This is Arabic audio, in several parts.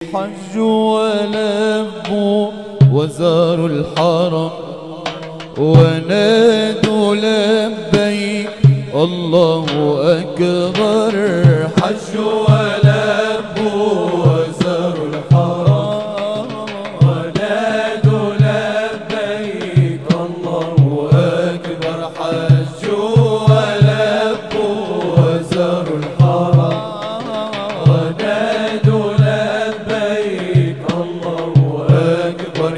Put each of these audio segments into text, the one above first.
حجوا ولبوا وزاروا الحرم ونادوا لبيك الله أكبر. حجوا ولبوا وزاروا الحرم ونادوا لبيك الله أكبر. حجوا ولبوا وزاروا الحرم ونادوا لبيك الله أكبر.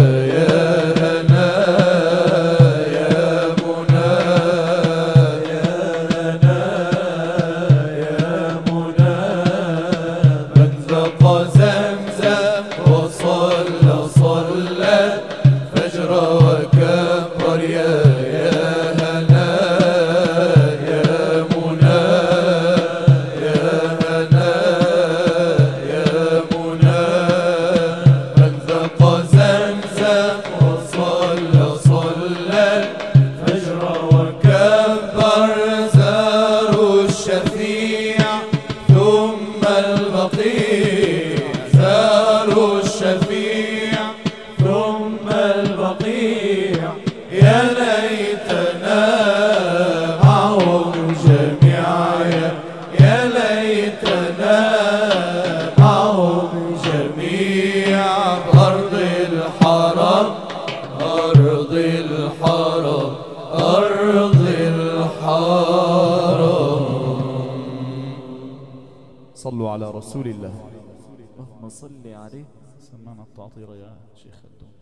زاروا الشفيع ثم البقيع يا ليتنا معهم جميعا. يا ليتنا معهم جميعا. أرض الحرم أرض الحرم أرض الحرم. صلوا على رسول الله. اللهم صل عليه. سمعنا التعطير يا شيخ الدوم.